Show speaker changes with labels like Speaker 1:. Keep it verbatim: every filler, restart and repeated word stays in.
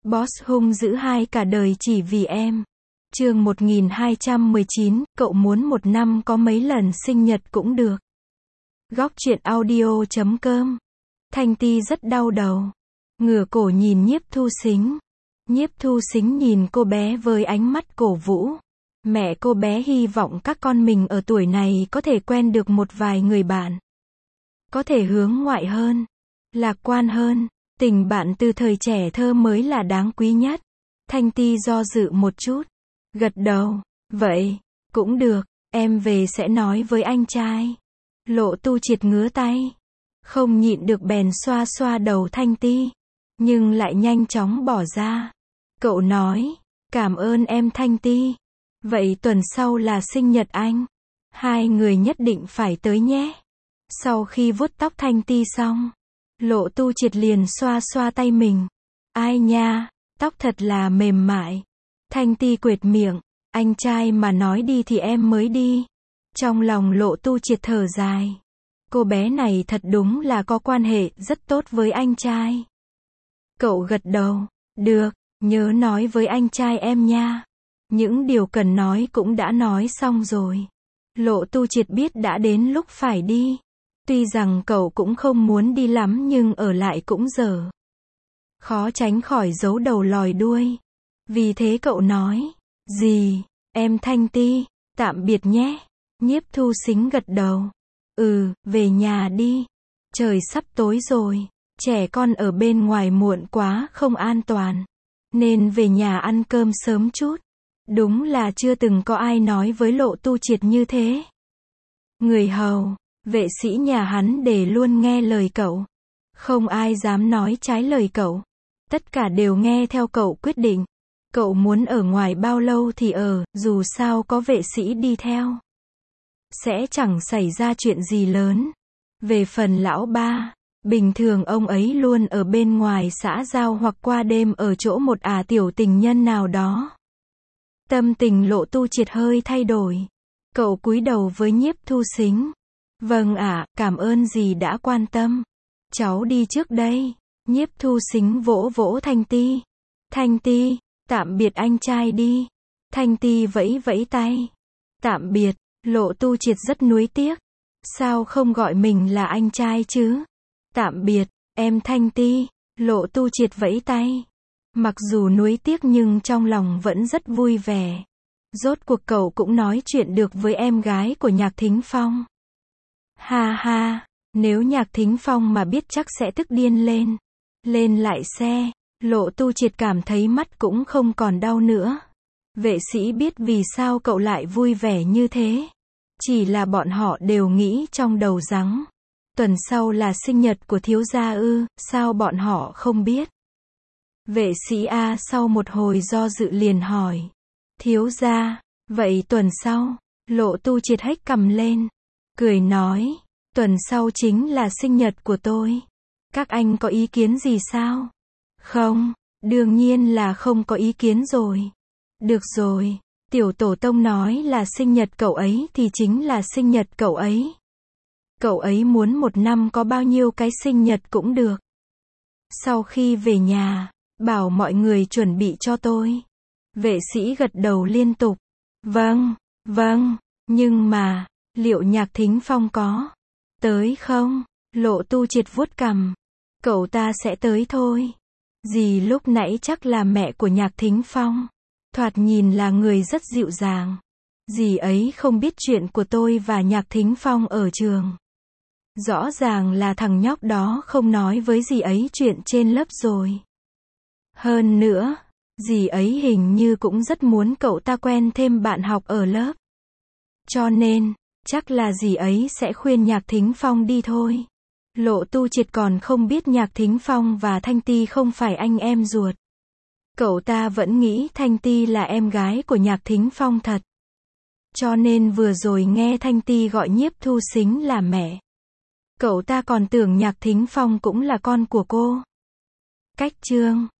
Speaker 1: Boss hung dữ hai cả đời chỉ vì em. Chương một nghìn hai trăm mười chín, cậu muốn một năm có mấy lần sinh nhật cũng được. Góc truyện audio chấm com. Thanh Ti rất đau đầu. Ngửa cổ nhìn Nhiếp Thu Sính. Nhiếp Thu Sính nhìn cô bé với ánh mắt cổ vũ. Mẹ cô bé hy vọng các con mình ở tuổi này có thể quen được một vài người bạn. Có thể hướng ngoại hơn, lạc quan hơn. Tình bạn từ thời trẻ thơ mới là đáng quý nhất. Thanh Ti do dự một chút. Gật đầu. Vậy, cũng được, em về sẽ nói với anh trai. Lộ Tu Triệt ngứa tay. Không nhịn được bèn xoa xoa đầu Thanh Ti. Nhưng lại nhanh chóng bỏ ra. Cậu nói, cảm ơn em Thanh Ti. Vậy tuần sau là sinh nhật anh. Hai người nhất định phải tới nhé. Sau khi vuốt tóc Thanh Ti xong, Lộ Tu Triệt liền xoa xoa tay mình. Ai nha, tóc thật là mềm mại. Thanh Ti quệt miệng, anh trai mà nói đi thì em mới đi. Trong lòng Lộ Tu Triệt thở dài. Cô bé này thật đúng là có quan hệ rất tốt với anh trai. Cậu gật đầu, được, nhớ nói với anh trai em nha. Những điều cần nói cũng đã nói xong rồi. Lộ Tu Triệt biết đã đến lúc phải đi. Tuy rằng cậu cũng không muốn đi lắm nhưng ở lại cũng dở. Khó tránh khỏi giấu đầu lòi đuôi. Vì thế cậu nói, gì, em Thanh Ti, tạm biệt nhé. Nhiếp Thu Sính gật đầu. Ừ, về nhà đi. Trời sắp tối rồi. Trẻ con ở bên ngoài muộn quá không an toàn. Nên về nhà ăn cơm sớm chút. Đúng là chưa từng có ai nói với Lộ Tu Triệt như thế. Người hầu, vệ sĩ nhà hắn để luôn nghe lời cậu. Không ai dám nói trái lời cậu. Tất cả đều nghe theo cậu quyết định. Cậu muốn ở ngoài bao lâu thì ở, dù sao có vệ sĩ đi theo. Sẽ chẳng xảy ra chuyện gì lớn. Về phần lão ba, bình thường ông ấy luôn ở bên ngoài xã giao hoặc qua đêm ở chỗ một ả tiểu tình nhân nào đó. Tâm tình Lộ Tu Triệt hơi thay đổi. Cậu cúi đầu với Nhiếp Thu Sính. Vâng ạ, cảm ơn dì đã quan tâm. Cháu đi trước đây. Nhiếp Thu Sính vỗ vỗ Thanh Ti. Thanh Ti, tạm biệt anh trai đi. Thanh Ti vẫy vẫy tay. Tạm biệt. Lộ Tu Triệt rất nuối tiếc. Sao không gọi mình là anh trai chứ? Tạm biệt, em Thanh Ti. Lộ Tu Triệt vẫy tay. Mặc dù nuối tiếc nhưng trong lòng vẫn rất vui vẻ. Rốt cuộc cậu cũng nói chuyện được với em gái của Nhạc Thính Phong. Ha ha, nếu Nhạc Thính Phong mà biết chắc sẽ tức điên lên. Lên lại xe, Lộ Tu Triệt cảm thấy mắt cũng không còn đau nữa. Vệ sĩ biết vì sao cậu lại vui vẻ như thế. Chỉ là bọn họ đều nghĩ trong đầu rằng, tuần sau là sinh nhật của thiếu gia ư, sao bọn họ không biết. Vệ sĩ A sau một hồi do dự liền hỏi. Thiếu gia, vậy tuần sau, Lộ Tu Triệt hếch cằm lên. Cười nói, tuần sau chính là sinh nhật của tôi. Các anh có ý kiến gì sao? Không, đương nhiên là không có ý kiến rồi. Được rồi, tiểu tổ tông nói là sinh nhật cậu ấy thì chính là sinh nhật cậu ấy. Cậu ấy muốn một năm có bao nhiêu cái sinh nhật cũng được. Sau khi về nhà, bảo mọi người chuẩn bị cho tôi. Vệ sĩ gật đầu liên tục. Vâng, vâng, nhưng mà, liệu Nhạc Thính Phong có tới không? Lộ Tu Triệt vuốt cằm. Cậu ta sẽ tới thôi. Dì lúc nãy chắc là mẹ của Nhạc Thính Phong. Thoạt nhìn là người rất dịu dàng. Dì ấy không biết chuyện của tôi và Nhạc Thính Phong ở trường. Rõ ràng là thằng nhóc đó không nói với dì ấy chuyện trên lớp rồi. Hơn nữa, dì ấy hình như cũng rất muốn cậu ta quen thêm bạn học ở lớp. Cho nên, chắc là dì ấy sẽ khuyên Nhạc Thính Phong đi thôi. Lộ Tu Triệt còn không biết Nhạc Thính Phong và Thanh Ti không phải anh em ruột. Cậu ta vẫn nghĩ Thanh Ti là em gái của Nhạc Thính Phong thật. Cho nên vừa rồi nghe Thanh Ti gọi Nhiếp Thu Sính là mẹ. Cậu ta còn tưởng Nhạc Thính Phong cũng là con của cô. Cách chương